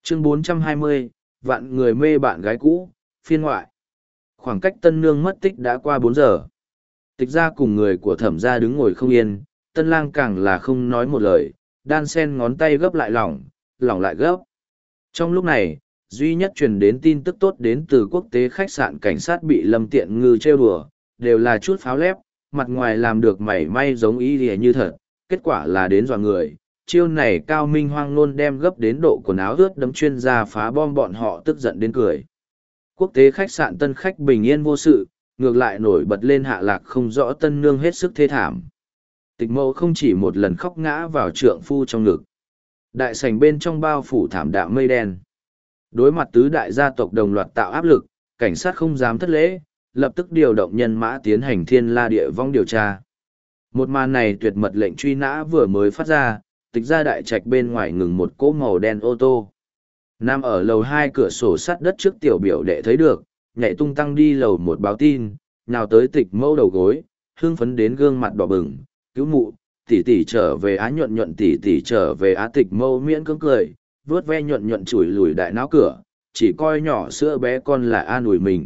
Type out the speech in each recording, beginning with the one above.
Chương 420, vạn người mê bạn gái cũ, phiên ngoại. Khoảng cách tân nương mất tích đã qua 4 giờ. Tịch ra cùng người của thẩm gia đứng ngồi không yên, tân lang càng là không nói một lời, đan sen ngón tay gấp lại lỏng, lỏng lại gấp. Trong lúc này, duy nhất truyền đến tin tức tốt đến từ quốc tế khách sạn cảnh sát bị Lâm Tiện Ngư trêu đùa, đều là chút pháo lép, mặt ngoài làm được mảy may giống ý lìa như thật, kết quả là đến dọa người. Chiêu này Cao Minh Hoang luôn đem gấp đến độ quần áo ướt đấm chuyên gia phá bom bọn họ tức giận đến cười. Quốc tế khách sạn tân khách bình yên vô sự, ngược lại nổi bật lên hạ lạc không rõ tân nương hết sức thê thảm. Tịch mẫu không chỉ một lần khóc ngã vào trượng phu trong ngực. Đại sảnh bên trong bao phủ thảm đạm mây đen. Đối mặt tứ đại gia tộc đồng loạt tạo áp lực, cảnh sát không dám thất lễ, lập tức điều động nhân mã tiến hành thiên la địa vong điều tra. Một màn này tuyệt mật lệnh truy nã vừa mới phát ra, tịch ra đại trạch bên ngoài ngừng một cỗ màu đen ô tô. Nằm ở lầu 2 cửa sổ sắt đất trước tiểu biểu đệ thấy được, nhảy tung tăng đi lầu 1 báo tin, nào tới tịch mẫu đầu gối, hưng phấn đến gương mặt đỏ bừng, cứu mụ, tỷ tỷ trở về á, nhuận nhuận tỷ tỷ trở về á. Tịch mẫu miễn cưỡng cười, vướt ve nhuận nhuận chùi lùi đại não cửa, chỉ coi nhỏ sữa bé con là an ủi mình.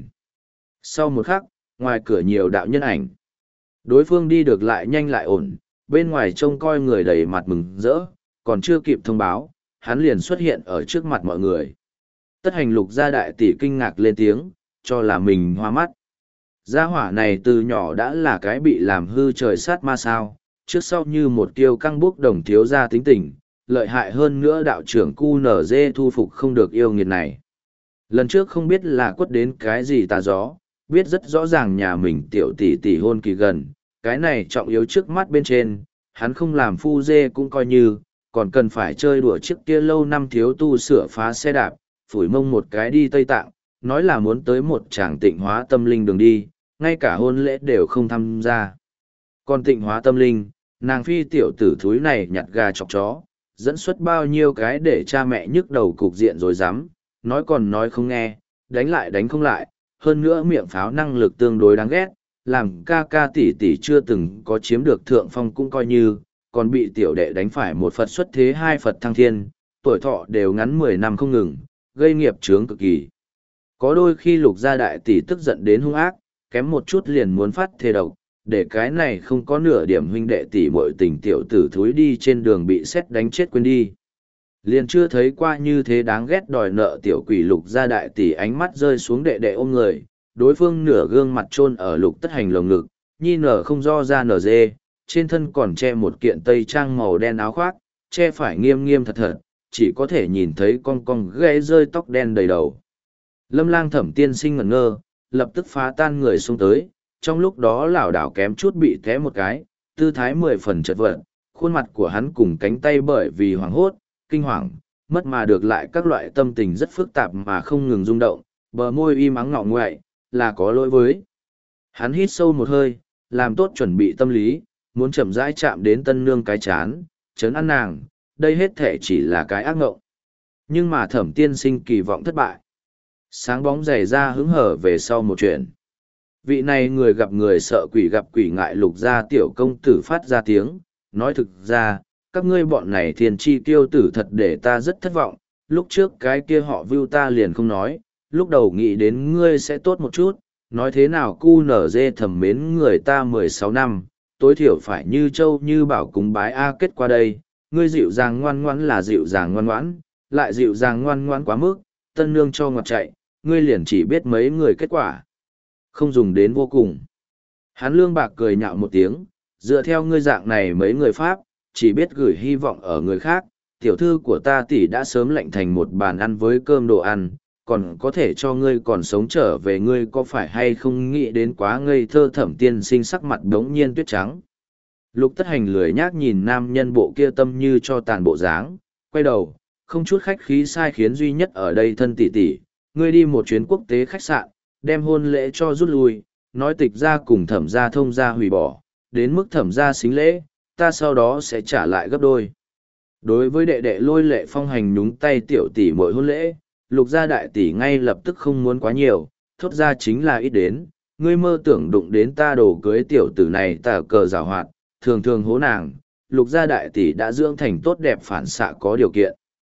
Sau một khắc, ngoài cửa nhiều đạo nhân ảnh. Đối phương đi được lại nhanh lại ổn, bên ngoài trông coi người đầy mặt mừng rỡ, còn chưa kịp thông báo, hắn liền xuất hiện ở trước mặt mọi người. Tất hành lục gia đại tỷ kinh ngạc lên tiếng, cho là mình hoa mắt. Gia hỏa này từ nhỏ đã là cái bị làm hư trời sát ma sao, trước sau như một kiêu căng bốc đồng thiếu gia tính tình, lợi hại hơn nữa đạo trưởng QNZ thu phục không được yêu nghiệt này. Lần trước không biết là quất đến cái gì tà gió, biết rất rõ ràng nhà mình tiểu tỷ tỷ hôn kỳ gần, cái này trọng yếu trước mắt bên trên, hắn không làm phu dê cũng coi như, còn cần phải chơi đùa chiếc kia lâu năm thiếu tu sửa phá xe đạp, phủi mông một cái đi Tây Tạng, nói là muốn tới một tràng tịnh hóa tâm linh đường đi, ngay cả hôn lễ đều không tham gia. Còn tịnh hóa tâm linh, nàng phi tiểu tử thúi này nhặt gà chọc chó, dẫn xuất bao nhiêu cái để cha mẹ nhức đầu cục diện rồi dám, nói còn nói không nghe, đánh lại đánh không lại, hơn nữa miệng pháo năng lực tương đối đáng ghét, làm ca ca tỷ tỷ chưa từng có chiếm được thượng phong cũng coi như, còn bị tiểu đệ đánh phải một Phật xuất thế hai Phật thăng thiên, tuổi thọ đều ngắn 10 năm không ngừng, gây nghiệp chướng cực kỳ. Có đôi khi lục gia đại tỷ tức giận đến hung ác, kém một chút liền muốn phát thề độc, để cái này không có nửa điểm huynh đệ tỷ muội tình tiểu tử thúi đi trên đường bị xét đánh chết quên đi. Liền chưa thấy qua như thế đáng ghét đòi nợ tiểu quỷ lục gia đại tỷ ánh mắt rơi xuống đệ đệ ôm người, đối phương nửa gương mặt chôn ở lục tất hành lồng ngực, nhi nở không do ra nở dê, trên thân còn che một kiện tây trang màu đen áo khoác, che phải nghiêm nghiêm thật thật, chỉ có thể nhìn thấy cong cong gáy rơi tóc đen đầy đầu. Lâm lang thẩm tiên sinh ngẩn ngơ, lập tức phá tan người xuống tới, trong lúc đó lảo đảo kém chút bị té một cái, tư thái 10 phần chật vật, khuôn mặt của hắn cùng cánh tay bởi vì hoảng hốt, kinh hoàng, mất mà được lại các loại tâm tình rất phức tạp mà không ngừng rung động, bờ môi im ắng ngọ ngoại, là có lỗi với. Hắn hít sâu một hơi, làm tốt chuẩn bị tâm lý, muốn chậm rãi chạm đến tân nương cái chán, chấn an nàng, đây hết thể chỉ là cái ác ngộng. Nhưng mà thẩm tiên sinh kỳ vọng thất bại. Sáng bóng dày ra hứng hở về sau một chuyện. Vị này người gặp người sợ quỷ gặp quỷ ngại lục gia tiểu công tử phát ra tiếng, nói thực ra, các ngươi bọn này thiên chi tiêu tử thật để ta rất thất vọng, lúc trước cái kia họ view ta liền không nói, lúc đầu nghĩ đến ngươi sẽ tốt một chút, nói thế nào cu nở dê thầm mến người ta 16 năm, tối thiểu phải như châu như bảo cúng bái A kết qua đây, ngươi dịu dàng ngoan ngoãn là dịu dàng ngoan ngoãn, lại dịu dàng ngoan ngoãn quá mức, tân nương cho ngọt chạy, ngươi liền chỉ biết mấy người kết quả. Không dùng đến vô cùng. Hắn lương bạc cười nhạo một tiếng, dựa theo ngươi dạng này mấy người Pháp, chỉ biết gửi hy vọng ở người khác, tiểu thư của ta tỷ đã sớm lạnh thành một bàn ăn với cơm đồ ăn, còn có thể cho ngươi còn sống trở về, ngươi có phải hay không nghĩ đến quá ngây thơ. Thẩm tiên sinh sắc mặt đống nhiên tuyết trắng. Lục tất hành lười nhác nhìn nam nhân bộ kia tâm như cho tàn bộ dáng, quay đầu, không chút khách khí sai khiến duy nhất ở đây thân tỷ tỷ, ngươi đi một chuyến quốc tế khách sạn, đem hôn lễ cho rút lui, nói tịch ra cùng thẩm gia thông gia hủy bỏ, đến mức thẩm gia xính lễ, ta sau đó sẽ trả lại gấp đôi. Đối với đệ đệ Lôi Lệ Phong hành nhúng tay tiểu tỷ mỗi hôn lễ, lục gia đại tỷ ngay lập tức không muốn quá nhiều, thốt ra chính là ít đến, ngươi mơ tưởng đụng đến ta đồ cưới tiểu tử này tà cờ giảo hoạt, thường thường hố nàng, lục gia đại tỷ đã dưỡng thành tốt đẹp phản xạ có điều kiện.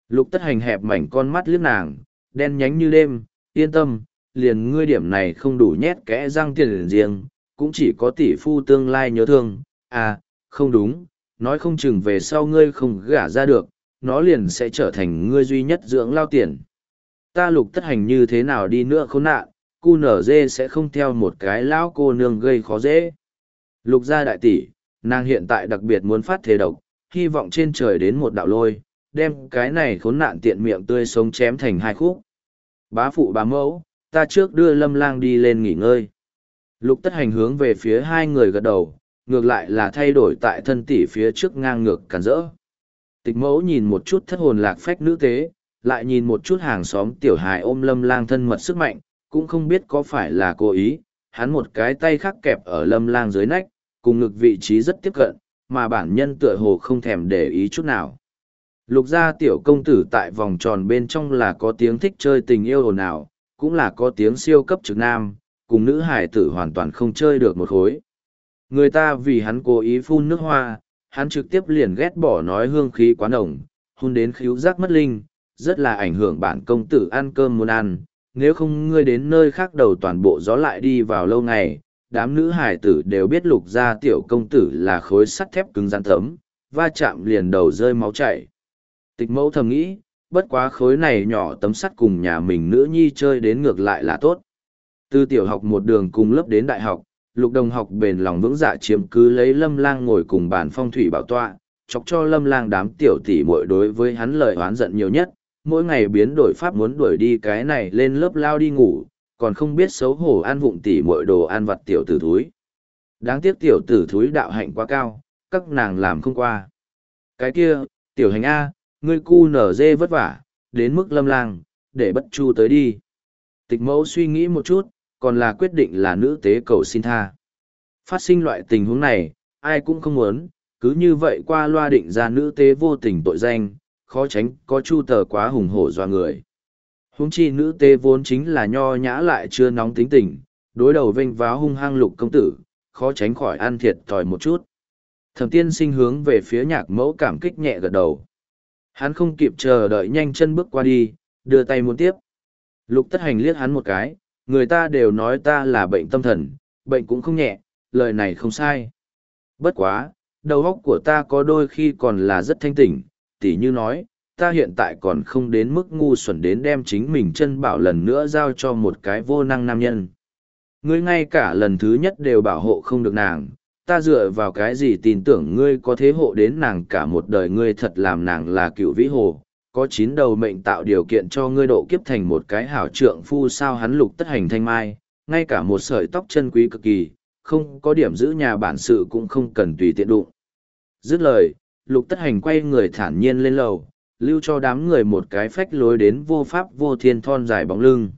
Lục tất hành hẹp mảnh con mắt liếc nàng, đen nhánh như đêm, yên tâm, liền ngươi điểm này không đủ nhét kẽ răng tiền riêng, cũng chỉ có tỷ phu tương lai nhớ thương. À, không đúng, nói không chừng về sau ngươi không gả ra được, nó liền sẽ trở thành ngươi duy nhất dưỡng lao tiền. Ta lục tất hành như thế nào đi nữa khốn nạn, cu nở dê sẽ không theo một cái lão cô nương gây khó dễ. Lục gia đại tỷ, nàng hiện tại đặc biệt muốn phát thế độc, hy vọng trên trời đến một đạo lôi, đem cái này khốn nạn tiện miệng tươi sống chém thành hai khúc. Bá phụ bá mẫu, ta trước đưa Lâm Lang đi lên nghỉ ngơi. Lục tất hành hướng về phía hai người gật đầu, ngược lại là thay đổi tại thân tỷ phía trước ngang ngược cản rỡ. Tịch mẫu nhìn một chút thất hồn lạc phách nữ tế, lại nhìn một chút hàng xóm tiểu hài ôm Lâm Lang thân mật sức mạnh, cũng không biết có phải là cố ý, hắn một cái tay khác kẹp ở Lâm Lang dưới nách, cùng ngực vị trí rất tiếp cận, mà bản nhân tựa hồ không thèm để ý chút nào. Lục gia tiểu công tử tại vòng tròn bên trong là có tiếng thích chơi tình yêu ồn ào, cũng là có tiếng siêu cấp trực nam, cùng nữ hải tử hoàn toàn không chơi được một khối. Người ta vì hắn cố ý phun nước hoa, hắn trực tiếp liền ghét bỏ nói hương khí quá nồng, hôn đến khíu giác mất linh, rất là ảnh hưởng bản công tử ăn cơm muốn ăn, nếu không ngươi đến nơi khác đầu toàn bộ gió lại đi vào lâu ngày, đám nữ hải tử đều biết lục gia tiểu công tử là khối sắt thép cứng rắn thấm, va chạm liền đầu rơi máu chảy. Tịch mẫu thầm nghĩ, bất quá khối này nhỏ tấm sắt cùng nhà mình nữ nhi chơi đến ngược lại là tốt. Từ tiểu học một đường cùng lớp đến đại học, lục đồng học bền lòng vững dạ chiếm cứ lấy Lâm Lang ngồi cùng bàn phong thủy bảo tọa, chọc cho Lâm Lang đám tiểu tỷ muội đối với hắn lời oán giận nhiều nhất, mỗi ngày biến đổi pháp muốn đuổi đi cái này lên lớp lao đi ngủ, còn không biết xấu hổ ăn vụng tỷ muội đồ ăn vặt tiểu tử thúi. Đáng tiếc tiểu tử thúi đạo hạnh quá cao, các nàng làm không qua. Cái kia, tiểu hành A, ngươi cu nở dê vất vả, đến mức Lâm Lang, để bất chu tới đi. Tịch mẫu suy nghĩ một chút, còn là quyết định là nữ tế cầu xin tha. Phát sinh loại tình huống này, ai cũng không muốn, cứ như vậy qua loa định ra nữ tế vô tình tội danh, khó tránh có chu tờ quá hùng hổ doa người. Huống chi nữ tế vốn chính là nho nhã lại chưa nóng tính tình, đối đầu vênh váo hung hăng lục công tử, khó tránh khỏi ăn thiệt thòi một chút. Thẩm tiên sinh hướng về phía nhạc mẫu cảm kích nhẹ gật đầu. Hắn không kịp chờ đợi nhanh chân bước qua đi, đưa tay muốn tiếp. Lục tất hành liếc hắn một cái, người ta đều nói ta là bệnh tâm thần, bệnh cũng không nhẹ, lời này không sai. Bất quá, đầu óc của ta có đôi khi còn là rất thanh tỉnh, tỉ như nói, ta hiện tại còn không đến mức ngu xuẩn đến đem chính mình chân bảo lần nữa giao cho một cái vô năng nam nhân. Ngươi ngay cả lần thứ nhất đều bảo hộ không được nàng, ta dựa vào cái gì tin tưởng ngươi có thế hộ đến nàng cả một đời, ngươi thật làm nàng là cựu vĩ hồ, có 9 đầu mệnh tạo điều kiện cho ngươi độ kiếp thành một cái hảo trượng phu. Sao hắn lục tất hành thanh mai, ngay cả một sợi tóc chân quý cực kỳ, không có điểm giữ nhà bản sự cũng không cần tùy tiện đụng. Dứt lời, lục tất hành quay người thản nhiên lên lầu, lưu cho đám người một cái phách lối đến vô pháp vô thiên thon dài bóng lưng.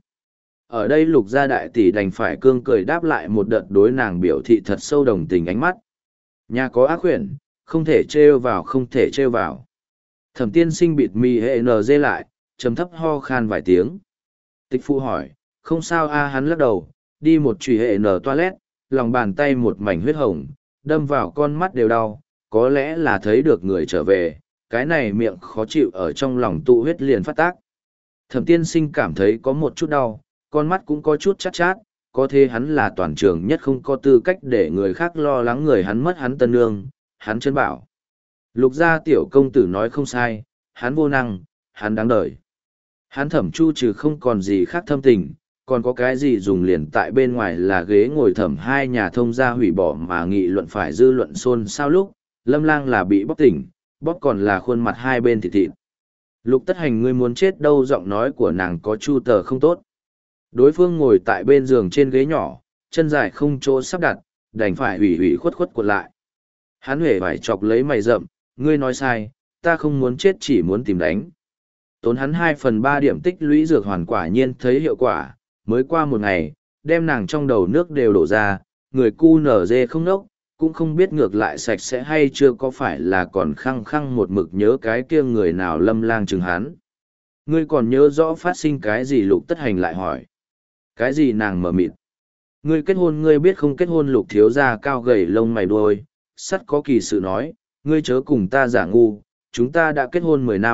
Ở đây lục gia đại tỷ đành phải cương cười đáp lại một đợt đối nàng biểu thị thật sâu đồng tình ánh mắt. Nhà có ác quyển, không thể trêu vào, không thể trêu vào. Thẩm tiên sinh bịt mì hệ nờ dê lại, chấm thấp ho khan vài tiếng. Tịch phụ hỏi, không sao a? Hắn lắc đầu, đi một chùy hệ nờ toilet, lòng bàn tay một mảnh huyết hồng, đâm vào con mắt đều đau, có lẽ là thấy được người trở về, cái này miệng khó chịu ở trong lòng tụ huyết liền phát tác. Thẩm tiên sinh cảm thấy có một chút đau, con mắt cũng có chút chát chát, có thế hắn là toàn trường nhất không có tư cách để người khác lo lắng người hắn mất hắn tân nương, hắn chân bảo. Lục gia tiểu công tử nói không sai, hắn vô năng, hắn đáng đời. Hắn Thẩm Chu trừ không còn gì khác thâm tình, còn có cái gì dùng liền tại bên ngoài là ghế ngồi thẩm hai nhà thông gia hủy bỏ mà nghị luận phải dư luận xôn xao lúc, Lâm Lang là bị bóc tỉnh, bóc còn là khuôn mặt hai bên thịt thịt. Lục tất hành ngươi muốn chết đâu, giọng nói của nàng có chu tờ không tốt. Đối phương ngồi tại bên giường trên ghế nhỏ, chân dài không chỗ sắp đặt, đành phải ủy ủy khuất khuất cuộn lại. Hắn huệ phải chọc lấy mày rậm, ngươi nói sai, ta không muốn chết chỉ muốn tìm đánh. Tốn hắn 2/3 điểm tích lũy dược hoàn quả nhiên thấy hiệu quả, mới qua một ngày, đem nàng trong đầu nước đều đổ ra, người cu nở dê không nốc, cũng không biết ngược lại sạch sẽ hay chưa, có phải là còn khăng khăng một mực nhớ cái kia người nào Lâm Lang chừng hắn. Ngươi còn nhớ rõ phát sinh cái gì? Lục tất hành lại hỏi. Cái gì? Nàng mở mịt. Ngươi kết hôn, ngươi biết không kết hôn? Lục thiếu gia cao gầy lông mày đuôi, sắt có kỳ sự nói, ngươi chớ cùng ta giả ngu, chúng ta đã kết hôn 10 năm,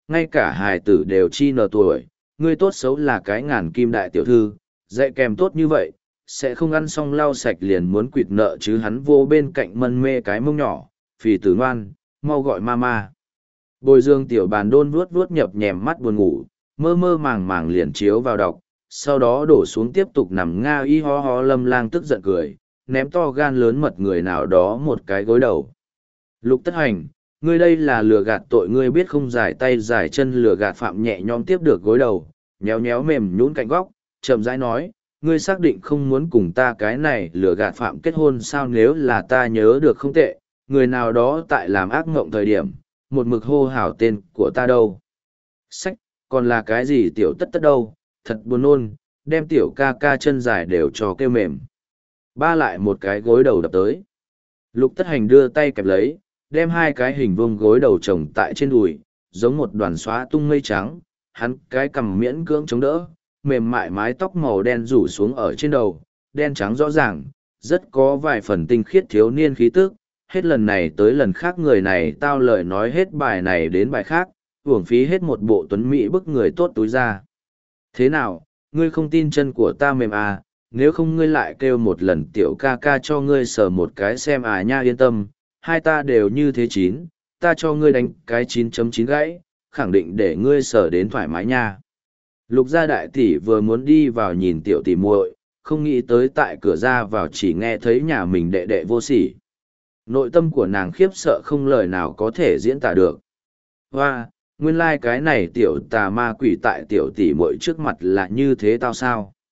ngay cả hài tử đều chi nở tuổi, ngươi tốt xấu là cái ngàn kim đại tiểu thư, dạy kèm tốt như vậy, sẽ không ăn xong lau sạch liền muốn quỵt nợ chứ. Hắn vô bên cạnh mân mê cái mông nhỏ, phì tử ngoan, mau gọi mama. Bồi dương tiểu bàn đôn vuốt vuốt nhập nhèm mắt buồn ngủ, mơ mơ màng màng liền chiếu vào đọc, sau đó đổ xuống tiếp tục nằm nga y ho ho. Lâm Lang tức giận cười, ném to gan lớn mật người nào đó một cái gối đầu. Lục Tất Hành, ngươi đây là lừa gạt tội, ngươi biết không? Giải tay giải chân lừa gạt phạm nhẹ nhõm tiếp được gối đầu, nhéo nhéo mềm nhũn cạnh góc, chậm rãi nói, ngươi xác định không muốn cùng ta cái này lừa gạt phạm kết hôn sao? Nếu là ta nhớ được không tệ, người nào đó tại làm ác mộng thời điểm, một mực hô hào tên của ta đâu. Sách, còn là cái gì tiểu tất tất đâu, thật buồn nôn, đem tiểu ca ca chân dài đều cho kêu mềm. Ba lại một cái gối đầu đập tới. Lục Tất Hành đưa tay kẹp lấy, đem hai cái hình vuông gối đầu chồng tại trên đùi, giống một đoàn xóa tung mây trắng, hắn cái cằm miễn cưỡng chống đỡ, mềm mại mái tóc màu đen rủ xuống ở trên đầu, đen trắng rõ ràng, rất có vài phần tinh khiết thiếu niên khí tức. Hết lần này tới lần khác người này tao lời nói hết bài này đến bài khác, uổng phí hết một bộ tuấn mỹ bức người tốt túi ra. Thế nào, ngươi không tin chân của ta mềm à, nếu không ngươi lại kêu một lần tiểu ca ca cho ngươi sờ một cái xem à nha. Yên tâm, hai ta đều như thế chín, ta cho ngươi đánh cái 9.9 gãy, khẳng định để ngươi sờ đến thoải mái nha. Lục gia đại tỷ vừa muốn đi vào nhìn tiểu tỷ muội, không nghĩ tới tại cửa ra vào chỉ nghe thấy nhà mình đệ đệ vô sỉ. Nội tâm của nàng khiếp sợ không lời nào có thể diễn tả được. Hoa, nguyên lai cái này tiểu tà ma quỷ tại tiểu tỷ muội trước mặt là như thế tao sao?